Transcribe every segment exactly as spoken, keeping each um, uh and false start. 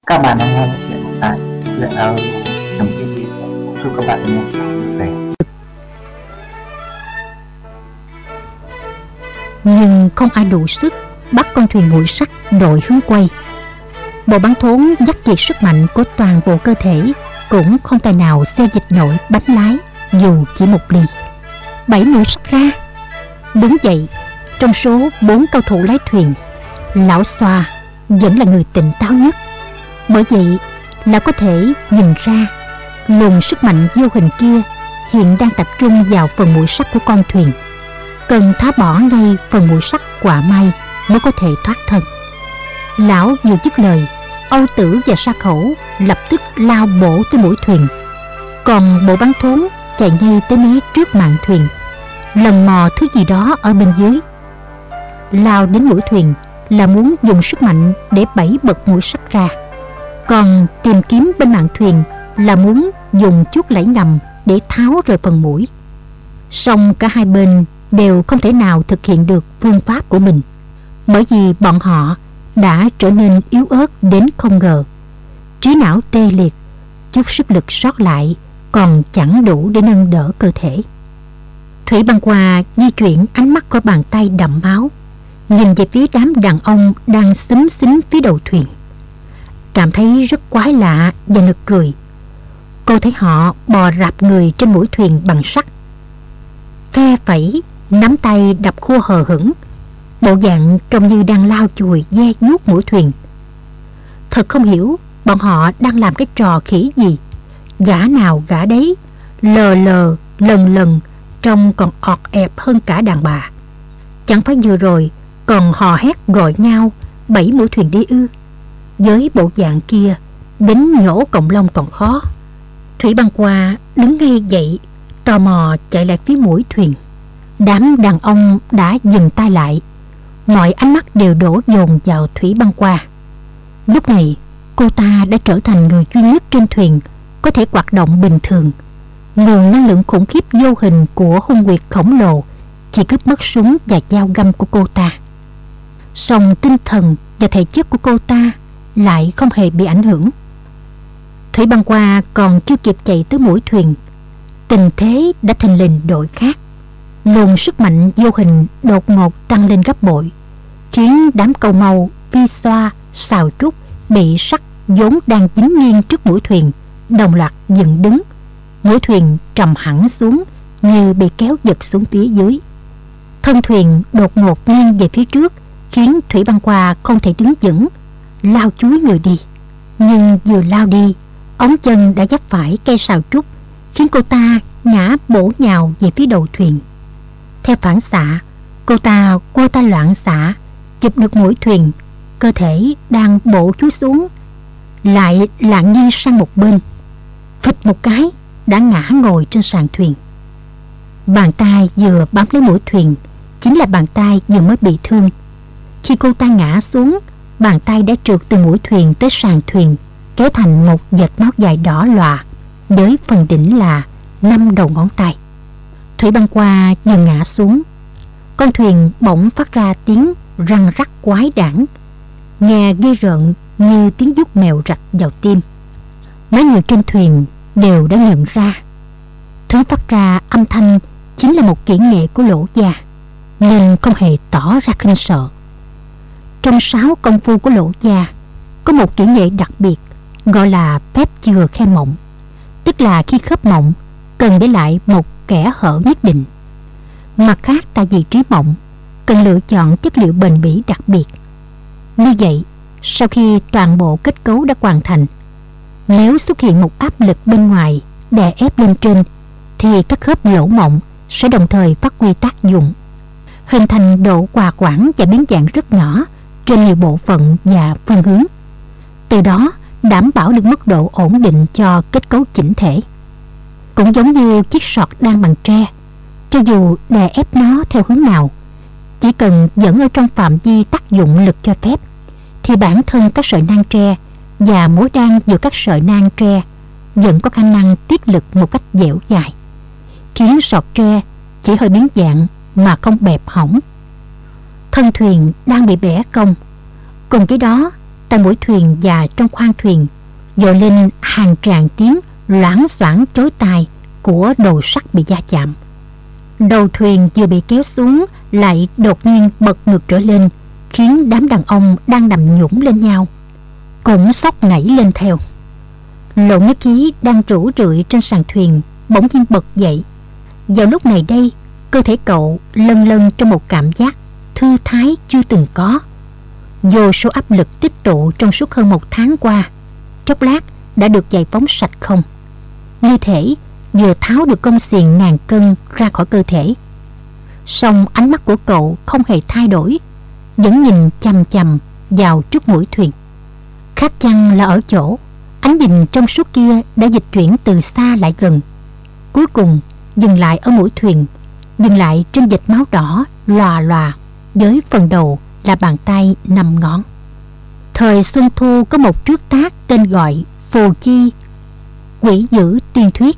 Các bạn đang nghe chuyện tại chuyện audio trong cái gì. Chúc các bạn nghe vui vẻ. Nhưng không ai đủ sức bắt con thuyền muội sắt đổi hướng quay. Bộ bắn thốn dắt kiệt sức mạnh của toàn bộ cơ thể, cũng không tài nào xê dịch nổi bánh lái dù chỉ một ly. Bảy mũi sắt ra. Đứng dậy, trong số bốn cao thủ lái thuyền, lão Xoa vẫn là người tỉnh táo nhất. Bởi vậy là có thể nhìn ra luồng sức mạnh vô hình kia hiện đang tập trung vào phần mũi sắt của con thuyền. Cần tháo bỏ ngay phần mũi sắt quả mai mới có thể thoát thân. Lão vừa dứt lời, Âu Tử và Sa Khẩu lập tức lao bổ tới mũi thuyền, còn bộ bắn thốn chạy ngay tới mé trước mạn thuyền, lần mò thứ gì đó ở bên dưới. Lao đến mũi thuyền là muốn dùng sức mạnh để bẩy bật mũi sắt ra, còn tìm kiếm bên mạn thuyền là muốn dùng chút lẫy ngầm để tháo rời phần mũi. Song cả hai bên đều không thể nào thực hiện được phương pháp của mình, bởi vì bọn họ đã trở nên yếu ớt đến không ngờ. Trí não tê liệt, chút sức lực sót lại còn chẳng đủ để nâng đỡ cơ thể. Thủy Băng Hoa di chuyển ánh mắt có bàn tay đẫm máu, nhìn về phía đám đàn ông đang xúm xính phía đầu thuyền, cảm thấy rất quái lạ và nực cười. Cô thấy họ bò rạp người trên mũi thuyền bằng sắt, phe phẩy, nắm tay đập khua hờ hững, bộ dạng trông như đang lau chùi ve vuốt mũi thuyền. Thật không hiểu bọn họ đang làm cái trò khỉ gì. Gã nào gã đấy, lờ lờ lần lần trông còn ọt ẹp hơn cả đàn bà. Chẳng phải vừa rồi còn hò hét gọi nhau bẫy mũi thuyền đi ư? Với bộ dạng kia, đến nhổ cọng lông còn khó. Thủy Băng Hoa đứng ngay dậy, tò mò chạy lại phía mũi thuyền. Đám đàn ông đã dừng tay lại, mọi ánh mắt đều đổ dồn vào Thủy Băng Hoa. Lúc này cô ta đã trở thành người duy nhất trên thuyền có thể hoạt động bình thường. Nguồn năng lượng khủng khiếp vô hình của hung nguyệt khổng lồ chỉ cướp mất súng và dao găm của cô ta. Song tinh thần và thể chất của cô ta lại không hề bị ảnh hưởng. Thủy Băng Hoa còn chưa kịp chạy tới mũi thuyền, tình thế đã thình lình đổi khác. Luồng sức mạnh vô hình đột ngột tăng lên gấp bội, khiến đám cầu màu, vi xoa, sào trúc bị sắt vốn đang dính nghiêng trước mũi thuyền đồng loạt dựng đứng. Mũi thuyền trầm hẳn xuống như bị kéo giật xuống phía dưới. Thân thuyền đột ngột nghiêng về phía trước, khiến Thủy Băng Hoa không thể đứng vững, lao chúi người đi. Nhưng vừa lao đi, ống chân đã dấp phải cây sào trúc, khiến cô ta ngã bổ nhào về phía đầu thuyền. Theo phản xạ, cô ta quơ tay loạn xạ, chụp được mũi thuyền, cơ thể đang bổ chúi xuống lại lạng nghiêng sang một bên, phịch một cái đã ngã ngồi trên sàn thuyền. Bàn tay vừa bám lấy mũi thuyền chính là bàn tay vừa mới bị thương. Khi cô ta ngã xuống, bàn tay đã trượt từ mũi thuyền tới sàn thuyền, kéo thành một vệt máu dài đỏ lòa, với phần đỉnh là năm đầu ngón tay. Thủy Băng Hoa vừa ngã xuống, con thuyền bỗng phát ra tiếng răng rắc quái đản, nghe ghê rợn như tiếng vuốt mèo rạch vào tim. Mấy người trên thuyền đều đã nhận ra thứ phát ra âm thanh chính là một kỹ nghệ của Lỗ Gia, nên không hề tỏ ra khinh sợ. Trong sáu công phu của Lỗ Gia có một kỹ nghệ đặc biệt gọi là phép chừa khe mộng, tức là khi khớp mộng cần để lại một kẽ hở nhất định. Mặt khác, tại vị trí mộng cần lựa chọn chất liệu bền bỉ đặc biệt. Như vậy, sau khi toàn bộ kết cấu đã hoàn thành, nếu xuất hiện một áp lực bên ngoài đè ép lên trên, thì các khớp lỗ mộng sẽ đồng thời phát huy tác dụng, hình thành độ hòa quãng và biến dạng rất nhỏ trên nhiều bộ phận và phương hướng, từ đó đảm bảo được mức độ ổn định cho kết cấu chỉnh thể. Cũng giống như chiếc sọt đan bằng tre, cho dù đè ép nó theo hướng nào, chỉ cần vẫn ở trong phạm vi tác dụng lực cho phép, thì bản thân các sợi nang tre và mối đan giữa các sợi nang tre vẫn có khả năng tiết lực một cách dẻo dai, khiến sọt tre chỉ hơi biến dạng mà không bẹp hỏng. Thân thuyền đang bị bẻ cong, cùng cái đó Tại mũi thuyền và trong khoang thuyền dội lên hàng tràng tiếng loảng xoảng chói tai của đồ sắt bị va chạm. Đầu thuyền vừa bị kéo xuống lại đột nhiên bật ngược trở lên, khiến đám đàn ông đang nằm nhũng lên nhau cũng sốc ngảy lên theo. Lộ Nhất Khí đang rũ rượi trên sàn thuyền bỗng nhiên bật dậy. Vào lúc này đây, cơ thể cậu lân lân trong một cảm giác thư thái chưa từng có. Vô số áp lực tích tụ trong suốt hơn một tháng qua, chốc lát đã được giải phóng sạch không, như thể vừa tháo được cong xiềng ngàn cân ra khỏi cơ thể. Song ánh mắt của cậu không hề thay đổi, vẫn nhìn chằm chằm vào trước mũi thuyền. Khác chăng là ở chỗ ánh nhìn trong suốt kia đã dịch chuyển từ xa lại gần, cuối cùng dừng lại ở mũi thuyền, dừng lại trên vệt máu đỏ lòa lòa, với phần đầu là bàn tay năm ngón. Thời Xuân Thu có một trước tác tên gọi Phù Chi Quỷ Dữ Tiên Thuyết.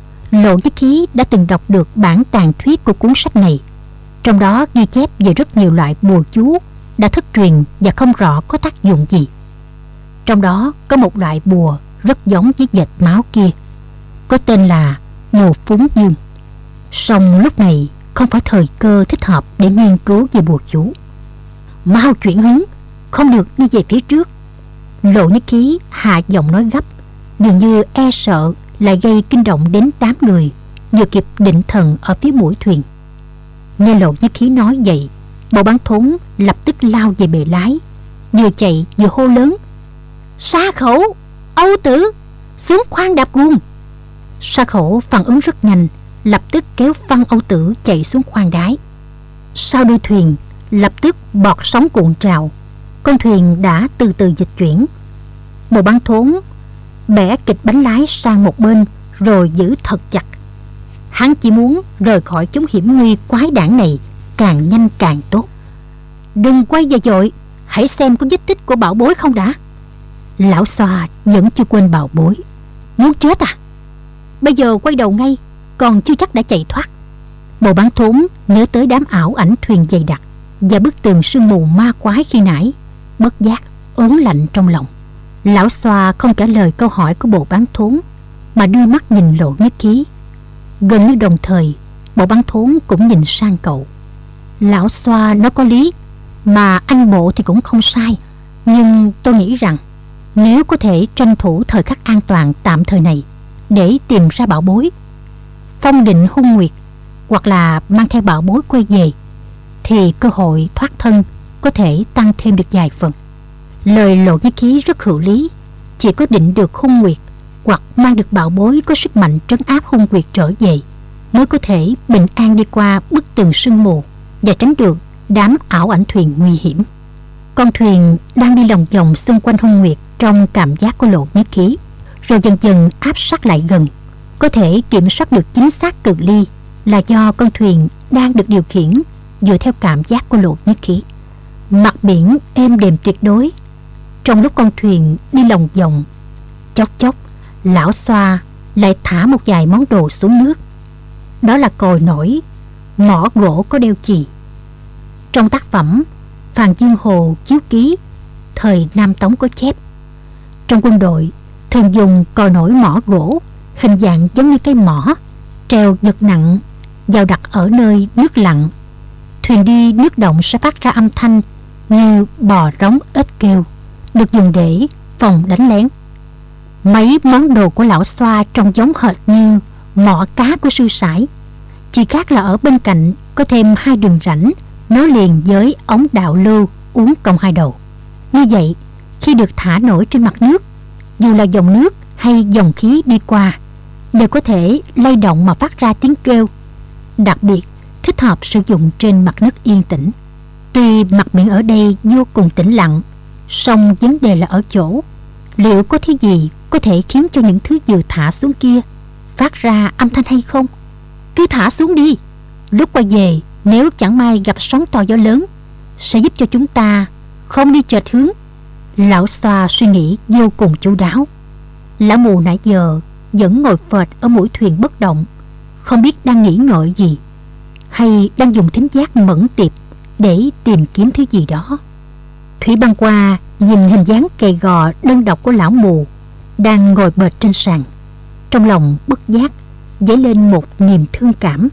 Lộ Nhất Khí đã từng đọc được bản tàn thuyết của cuốn sách này. Trong đó ghi chép về rất nhiều loại bùa chú đã thất truyền và không rõ có tác dụng gì. Trong đó có một loại bùa rất giống với vệt máu kia, có tên là bùa phúng dương. Song lúc này không phải thời cơ thích hợp để nghiên cứu về bùa chú. Mau chuyển hướng, không được đi về phía trước. Lộ Nhất Khí hạ giọng nói gấp, dường như e sợ lại gây kinh động đến đám người vừa kịp định thần ở phía mũi thuyền. Nghe Lộ Nhất Khí nói vậy, bộ bắn thốn lập tức lao về bề lái, vừa chạy vừa hô lớn: Sa Khẩu, Âu Tử, xuống khoang đạp guồng. Sa Khẩu phản ứng rất nhanh, lập tức kéo phăng Âu Tử chạy xuống khoang đáy. Sau đuôi thuyền lập tức bọt sóng cuộn trào, con thuyền đã từ từ dịch chuyển. Bộ bắn thốn bẻ kịch bánh lái sang một bên rồi giữ thật chặt. Hắn chỉ muốn rời khỏi chốn hiểm nguy quái đản này càng nhanh càng tốt. Đừng quay về vội, hãy xem có vết tích của bảo bối không đã. Lão Xoa vẫn chưa quên bảo bối. Muốn chết à? Bây giờ quay đầu ngay, còn chưa chắc đã chạy thoát. Bộ bán thốn nhớ tới đám ảo ảnh thuyền dày đặc và bức tường sương mù ma quái khi nãy, bất giác ớn lạnh trong lòng. Lão Xoa không trả lời câu hỏi của bộ bán thốn, mà đưa mắt nhìn Lộ Nhất Khí. Gần như đồng thời, bộ bán thốn cũng nhìn sang cậu. Lão Xoa nói có lý, mà anh bộ thì cũng không sai. Nhưng tôi nghĩ rằng nếu có thể tranh thủ thời khắc an toàn tạm thời này để tìm ra bảo bối, phong định hung nguyệt, hoặc là mang theo bảo bối quay về, thì cơ hội thoát thân có thể tăng thêm được vài phần. Lời Lộ Nhất Khí rất hữu lý. Chỉ có định được hung nguyệt hoặc mang được bảo bối có sức mạnh trấn áp hung nguyệt trở về, mới có thể bình an đi qua bức tường sương mù và tránh được đám ảo ảnh thuyền nguy hiểm. Con thuyền đang đi lòng vòng xung quanh hung nguyệt trong cảm giác của Lộ Nhất Khí, rồi dần dần áp sát lại gần. Có thể kiểm soát được chính xác cự ly là do con thuyền đang được điều khiển dựa theo cảm giác của Lộ Nhất Khí. Mặt biển êm đềm tuyệt đối. Trong lúc con thuyền đi lòng vòng, chốc chốc Lão Xoa lại thả một vài món đồ xuống nước. Đó là còi nổi, mỏ gỗ có đeo chì. Trong tác phẩm Phàn Dương Hồ Chiếu Ký thời Nam Tống có chép, trong quân đội thường dùng còi nổi mỏ gỗ hình dạng giống như cái mỏ, treo vật nặng vào đặt ở nơi nước lặng. Thuyền đi nước động sẽ phát ra âm thanh như bò rống ếch kêu, được dùng để phòng đánh lén. Mấy món đồ của Lão Xoa trông giống hệt như mỏ cá của sư sãi, chỉ khác là ở bên cạnh có thêm hai đường rãnh nối liền với ống đạo lưu uốn cong hai đầu. Như vậy, khi được thả nổi trên mặt nước, dù là dòng nước hay dòng khí đi qua đều có thể lay động mà phát ra tiếng kêu. Đặc biệt thích hợp sử dụng trên mặt nước yên tĩnh. Tuy mặt biển ở đây vô cùng tĩnh lặng, song vấn đề là ở chỗ liệu có thứ gì có thể khiến cho những thứ vừa thả xuống kia phát ra âm thanh hay không. Cứ thả xuống đi, lúc quay về nếu chẳng may gặp sóng to gió lớn sẽ giúp cho chúng ta không đi chệch hướng. Lão Xoa suy nghĩ vô cùng chu đáo. Lão mù nãy giờ vẫn ngồi phệt ở mũi thuyền bất động, không biết đang nghĩ ngợi gì, hay đang dùng thính giác mẫn tiệp để tìm kiếm thứ gì đó. Thủy băng qua nhìn hình dáng gầy gò đơn độc của lão mù đang ngồi bệt trên sàn, trong lòng bất giác dấy lên một niềm thương cảm.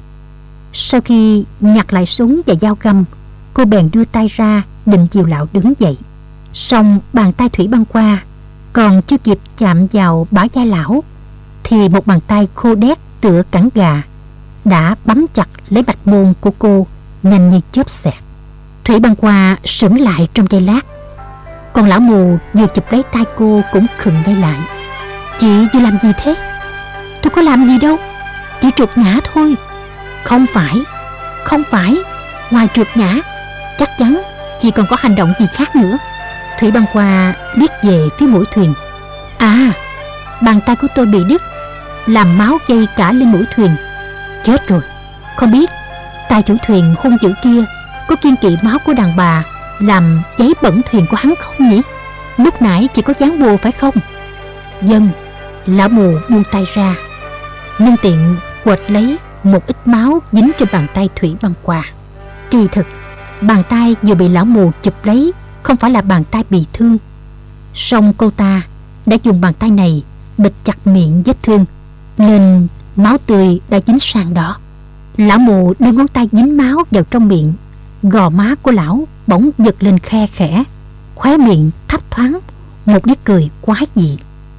Sau khi nhặt lại súng và dao găm, cô bèn đưa tay ra định dìu lão đứng dậy. Song bàn tay Thủy băng qua còn chưa kịp chạm vào bả vai lão thì một bàn tay khô đét tựa cẳng gà đã bấm chặt lấy bạch môn của cô nhanh như chớp xẹt. Thủy băng qua sững lại trong giây lát, còn lão mù vừa chụp lấy tay cô cũng khựng ngay lại. Chị vừa làm gì thế? Tôi có làm gì đâu, chỉ trượt ngã thôi. Không phải, không phải, ngoài trượt ngã chắc chắn chị còn có hành động gì khác nữa. Thủy băng qua liếc về phía mũi thuyền. À, bàn tay của tôi bị đứt, làm máu dây cả lên mũi thuyền. Chết rồi, không biết tay chủ thuyền hung dữ kia có kiêng kỵ máu của đàn bà làm cháy bẩn thuyền của hắn không nhỉ? Lúc nãy chỉ có dán bùa phải không? Dân, lão mù buông tay ra, nhân tiện quệt lấy một ít máu dính trên bàn tay Thủy băng qua. Kỳ thực bàn tay vừa bị lão mù chụp lấy không phải là bàn tay bị thương, song cô ta đã dùng bàn tay này bịt chặt miệng vết thương nên máu tươi đã dính sang đó. Lão mù đưa ngón tay dính máu vào trong miệng, gò má của lão bỗng giật lên khe khẽ, khóe miệng thấp thoáng một nét cười quái dị.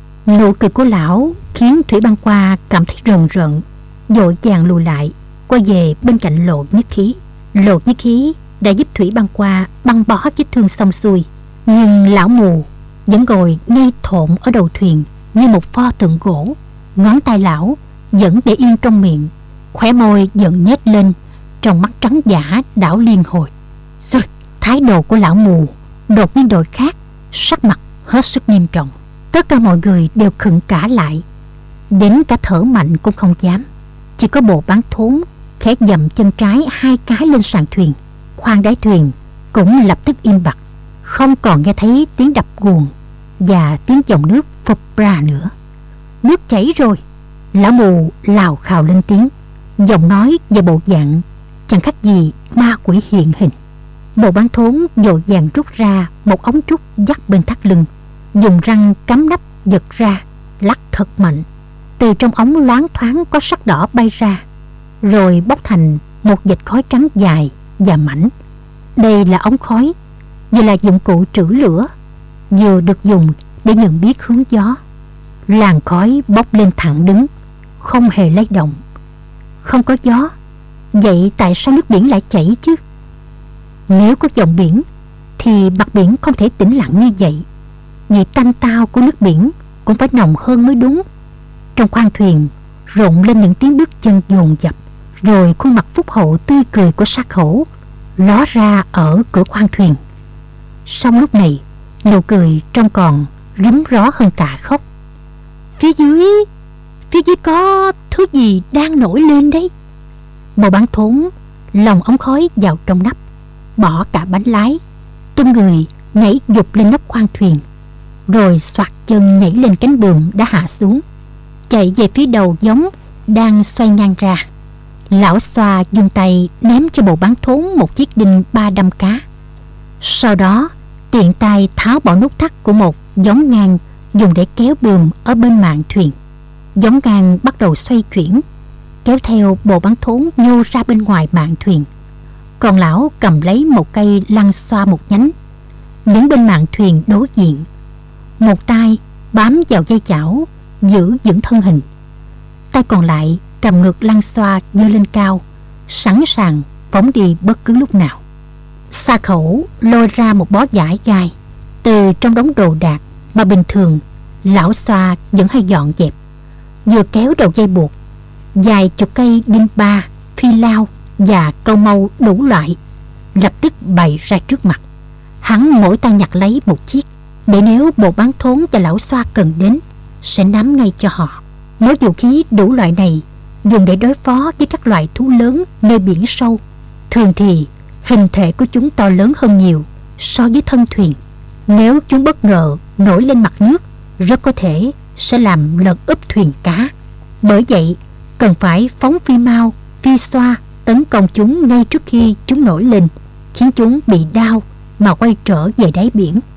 Nụ cười của lão khiến Thủy băng qua cảm thấy rờn rợn, vội vàng lùi lại quay về bên cạnh Lộ Nhất Khí. Lộ Nhất Khí đã giúp Thủy băng qua băng bó vết thương xong xuôi, nhưng lão mù vẫn ngồi ngay thộn ở đầu thuyền như một pho tượng gỗ. Ngón tay lão vẫn để yên trong miệng, khóe môi vẫn nhếch lên, trong mắt trắng dã đảo liên hồi. Rồi thái độ của lão mù đột nhiên đổi khác, sắc mặt hết sức nghiêm trọng. Tất cả mọi người đều khựng cả lại, đến cả thở mạnh cũng không dám. Chỉ có Bộ Bán Thốn khẽ dậm chân trái hai cái lên sàn thuyền. Khoang đáy thuyền cũng lập tức im bặt, không còn nghe thấy tiếng đập guồng và tiếng dòng nước phập ra nữa. Nước chảy rồi, lão mù lào khào lên tiếng, giọng nói và bộ dạng chẳng khác gì ma quỷ hiện hình. Bộ Bán Thốn vội vàng rút ra một ống trúc dắt bên thắt lưng, dùng răng cắm nắp giật ra, lắc thật mạnh. Từ trong ống loáng thoáng có sắc đỏ bay ra, rồi bốc thành một vệt khói trắng dài và mảnh. Đây là ống khói, vừa là dụng cụ trữ lửa, vừa được dùng để nhận biết hướng gió. Làn khói bốc lên thẳng đứng, không hề lay động. Không có gió, vậy tại sao nước biển lại chảy chứ? Nếu có dòng biển thì mặt biển không thể tĩnh lặng như vậy. Vị tanh tao của nước biển cũng phải nồng hơn mới đúng. Trong khoang thuyền rộn lên những tiếng bước chân dồn dập, rồi khuôn mặt phúc hậu tươi cười của Sa Khẩu ló ra ở cửa khoang thuyền. Song lúc này nụ cười trông còn rúm ró hơn cả khóc. Phía dưới, phía dưới có thứ gì đang nổi lên đấy. Bộ Bán Thốn lòng ống khói vào trong nắp, bỏ cả bánh lái, tung người nhảy giục lên nóc khoang thuyền, rồi xoạc chân nhảy lên cánh buồm đã hạ xuống, chạy về phía đầu gióng đang xoay ngang ra. Lão xoa dùng tay ném cho Bộ Bán Thốn một chiếc đinh ba đâm cá. Sau đó tiện tay tháo bỏ nút thắt của một gióng ngang dùng để kéo buồm ở bên mạn thuyền. Gióng ngang bắt đầu xoay chuyển, kéo theo Bộ Bán Thốn nhô ra bên ngoài mạn thuyền. Còn lão cầm lấy một cây lăn xoa một nhánh, đứng bên mạn thuyền đối diện, một tay bám vào dây chảo giữ vững thân hình, tay còn lại cầm ngược lăn xoa giơ lên cao, sẵn sàng phóng đi bất cứ lúc nào. Sa Khẩu lôi ra một bó vải gai từ trong đống đồ đạc mà bình thường lão xoa vẫn hay dọn dẹp, vừa kéo đầu dây buộc, dài chục cây đinh ba, phi lao và câu mâu đủ loại lập tức bày ra trước mặt. Hắn mỗi tay nhặt lấy một chiếc, để nếu Bộ Bán Thốn và lão xoa cần đến sẽ nắm ngay cho họ. Mớ vũ khí đủ loại này dùng để đối phó với các loài thú lớn nơi biển sâu. Thường thì hình thể của chúng to lớn hơn nhiều so với thân thuyền. Nếu chúng bất ngờ nổi lên mặt nước, rất có thể sẽ làm lật úp thuyền cá. Bởi vậy cần phải phóng phi mao, phi xoa tấn công chúng ngay trước khi chúng nổi lên, khiến chúng bị đau mà quay trở về đáy biển.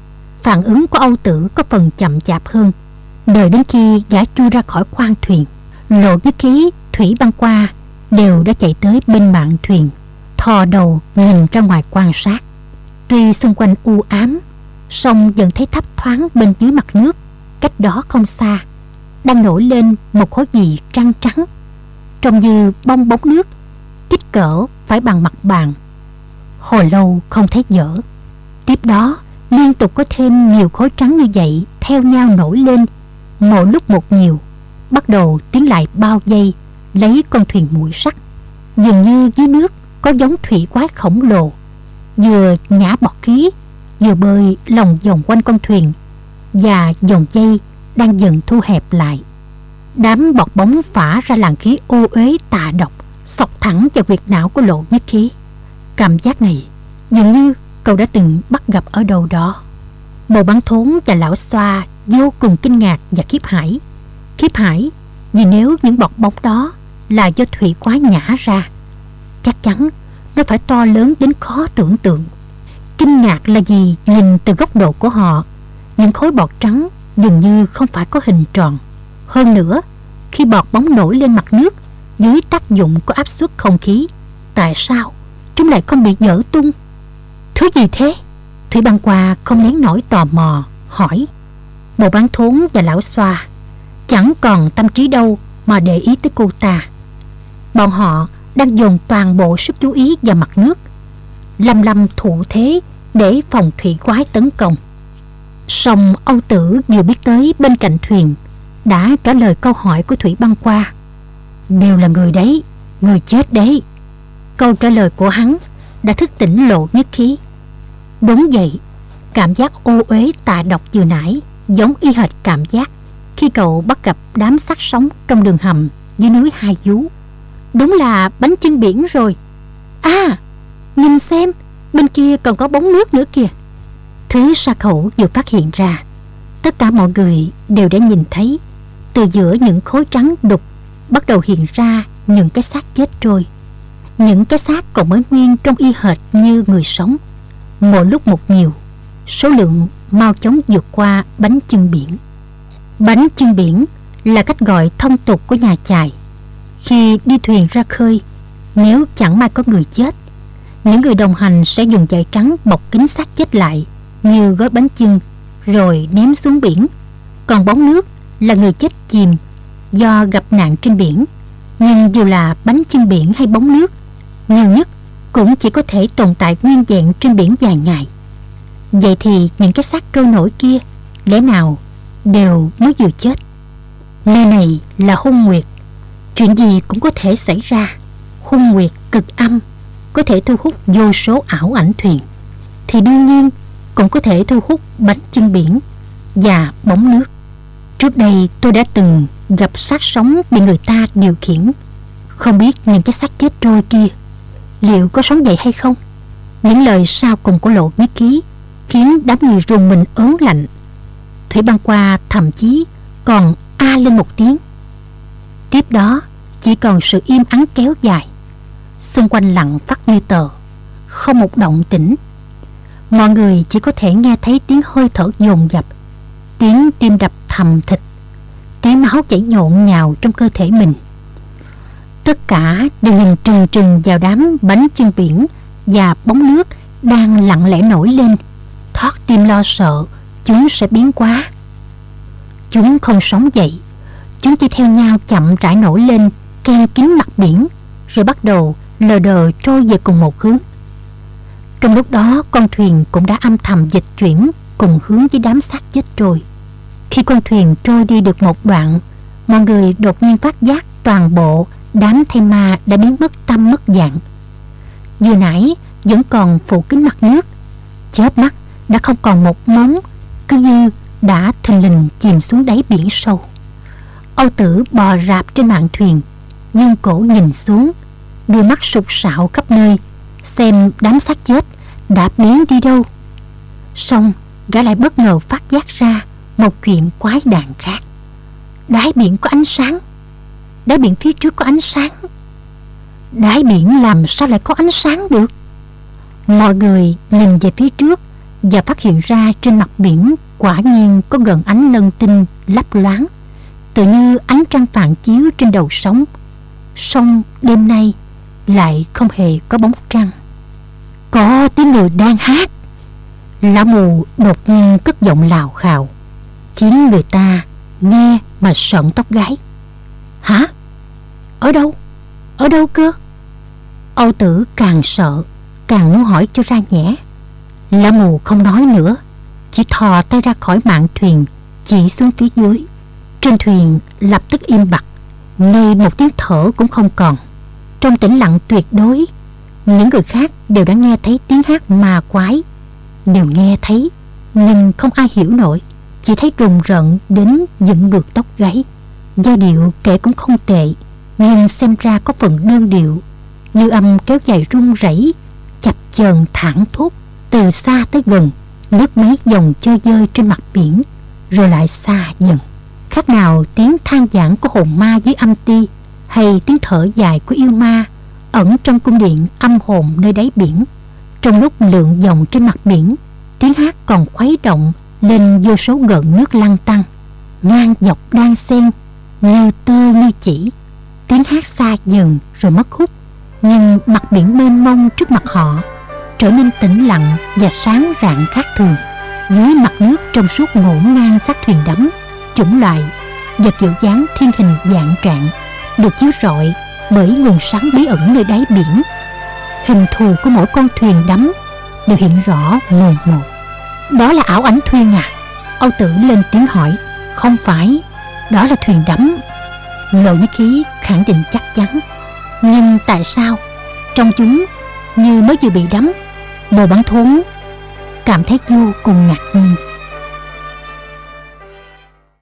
Phản ứng của Âu Tử có phần chậm chạp hơn. Đợi đến khi gã chui ra khỏi khoang thuyền, Lộ Nhất Khí, Thủy Băng Qua đều đã chạy tới bên mạn thuyền, thò đầu nhìn ra ngoài quan sát. Tuy xung quanh u ám, song dần thấy thấp thoáng bên dưới mặt nước, cách đó không xa đang nổi lên một khối gì trắng trắng, trông như bong bóng nước, kích cỡ phải bằng mặt bàn. Hồi lâu không thấy dở. Tiếp đó liên tục có thêm nhiều khối trắng như vậy theo nhau nổi lên, một lúc một nhiều, bắt đầu tiến lại bao vây lấy con thuyền muội sắt. Dường như dưới nước có giống thủy quái khổng lồ, vừa nhả bọt khí vừa bơi lòng vòng quanh con thuyền, và dòng dây đang dần thu hẹp lại. Đám bọt bóng phả ra làn khí ô uế tà độc, xộc thẳng vào huyệt não của Lộ Nhất Khí. Cảm giác này dường như cậu đã từng bắt gặp ở đâu đó. Bồ Bán Thốn và Lão Xoa vô cùng kinh ngạc và khiếp hãi. Khiếp hãi vì nếu những bọt bóng đó là do thủy quái nhả ra, chắc chắn nó phải to lớn đến khó tưởng tượng. Kinh ngạc là vì nhìn từ góc độ của họ, những khối bọt trắng dường như không phải có hình tròn. Hơn nữa, khi bọt bóng nổi lên mặt nước dưới tác dụng của áp suất không khí, tại sao chúng lại không bị vỡ tung? Thứ gì thế? Thủy Băng Qua không nén nổi tò mò hỏi. Bồ Bán Thốn và Lão Xoa chẳng còn tâm trí đâu mà để ý tới cô ta. Bọn họ đang dồn toàn bộ sức chú ý vào mặt nước, lăm lăm thủ thế để phòng thủy quái tấn công. Song Âu Tử vừa biết tới bên cạnh thuyền đã trả lời câu hỏi của Thủy Băng Qua. Đều là người đấy, người chết đấy. Câu trả lời của hắn đã thức tỉnh Lộ Nhất Khí. Đúng vậy, cảm giác ô uế tà độc vừa nãy giống y hệt cảm giác khi cậu bắt gặp đám xác sống trong đường hầm dưới núi Hai Vú. Đúng là bánh chưng biển rồi. À, nhìn xem, bên kia còn có bóng nước nữa kìa. Thứ Sa Khẩu vừa phát hiện ra, tất cả mọi người đều đã nhìn thấy. Từ giữa những khối trắng đục bắt đầu hiện ra những cái xác chết trôi. Những cái xác còn mới nguyên trông y hệt như người sống. Một lúc một nhiều, số lượng mau chóng vượt qua bánh chưng biển. Bánh chưng biển là cách gọi thông tục của nhà chài. Khi đi thuyền ra khơi, nếu chẳng may có người chết, những người đồng hành sẽ dùng vải trắng bọc kín xác chết lại như gói bánh chưng, rồi ném xuống biển. Còn bóng nước là người chết chìm do gặp nạn trên biển. Nhưng dù là bánh chưng biển hay bóng nước, nhiều nhất cũng chỉ có thể tồn tại nguyên vẹn trên biển vài ngày. Vậy thì những cái xác trôi nổi kia lẽ nào đều mới vừa chết? Nơi này là hung nguyệt, chuyện gì cũng có thể xảy ra. Hung nguyệt cực âm có thể thu hút vô số ảo ảnh thuyền, thì đương nhiên cũng có thể thu hút bánh chưng biển và bóng nước. Trước đây tôi đã từng gặp xác sống bị người ta điều khiển. Không biết những cái xác chết trôi kia liệu có sống dậy hay không? Những lời sau cùng của Lộ Nhất Khí khiến đám người rùng mình ớn lạnh. Thủy Băng Qua thậm chí còn a lên một tiếng. Tiếp đó chỉ còn sự im ắng kéo dài. Xung quanh lặng phắt như tờ, không một động tĩnh. Mọi người chỉ có thể nghe thấy tiếng hơi thở dồn dập, tiếng tim đập thầm thịch, tiếng máu chảy nhộn nhào trong cơ thể mình. Tất cả đều nhìn trừng trừng vào đám bánh chưng biển và bóng nước đang lặng lẽ nổi lên, thót tim lo sợ chúng sẽ biến quá. Chúng không sống dậy, chúng chỉ theo nhau chậm rãi nổi lên ken kín mặt biển, rồi bắt đầu lờ đờ trôi về cùng một hướng. Trong lúc đó, con thuyền cũng đã âm thầm dịch chuyển cùng hướng với đám xác chết trôi. Khi con thuyền trôi đi được một đoạn, mọi người đột nhiên phát giác toàn bộ đám thây ma đã biến mất tâm mất dạng. Vừa nãy vẫn còn phủ kín mặt nước, chớp mắt đã không còn một móng, cứ như đã thình lình chìm xuống đáy biển sâu. Âu Tử bò rạp trên mạn thuyền, dương cổ nhìn xuống, đôi mắt sục sạo khắp nơi, xem đám xác chết đã biến đi đâu. Xong gã lại bất ngờ phát giác ra một chuyện quái đản khác. Đáy biển có ánh sáng. Đáy biển phía trước có ánh sáng. Đáy biển làm sao lại có ánh sáng được? Mọi người nhìn về phía trước và phát hiện ra trên mặt biển quả nhiên có gần ánh lân tinh lấp loáng, tự như ánh trăng phản chiếu trên đầu sóng. Song đêm nay lại không hề có bóng trăng. Có tiếng người đang hát. Lão mù đột nhiên cất giọng lào khào, khiến người ta nghe mà sợn tóc gáy. Hả? Ở đâu? Ở đâu cơ? Âu Tử càng sợ càng muốn hỏi cho ra nhẽ. Lão mù không nói nữa, chỉ thò tay ra khỏi mạn thuyền, chỉ xuống phía dưới. Trên thuyền lập tức im bặt, ngay một tiếng thở cũng không còn. Trong tĩnh lặng tuyệt đối, những người khác đều đã nghe thấy tiếng hát ma quái, đều nghe thấy, nhưng không ai hiểu nổi, chỉ thấy rùng rợn đến dựng ngược tóc gáy. Giai điệu kể cũng không tệ, nhưng xem ra có phần đơn điệu, dư âm kéo dài rung rẩy, chập chờn thảng thốt, từ xa tới gần, lướt mấy dòng chơi dơi trên mặt biển, rồi lại xa dần. Khác nào tiếng than vãn của hồn ma dưới âm ti, hay tiếng thở dài của yêu ma ẩn trong cung điện âm hồn nơi đáy biển. Trong lúc lượn vòng trên mặt biển, tiếng hát còn khuấy động lên vô số gợn nước lăn tăn, ngang dọc đan xen, như tơ như chỉ. Tiếng hát xa dần rồi mất hút, nhưng mặt biển mênh mông trước mặt họ trở nên tĩnh lặng và sáng rạng khác thường. Dưới mặt nước trong suốt ngổn ngang xác thuyền đắm, chủng loại và kiểu dáng thiên hình vạn trạng được chiếu rọi bởi nguồn sáng bí ẩn nơi đáy biển. Hình thù của mỗi con thuyền đắm đều hiện rõ mồn một. Đó là ảo ảnh thuyền à? Âu Tử lên tiếng hỏi. Không phải, đó là thuyền đắm. Lộ Nhất Khí khẳng định chắc chắn. Nhưng tại sao trong chúng như mới vừa bị đắm? Bồ Bán Thốn cảm thấy vô cùng ngạc nhiên.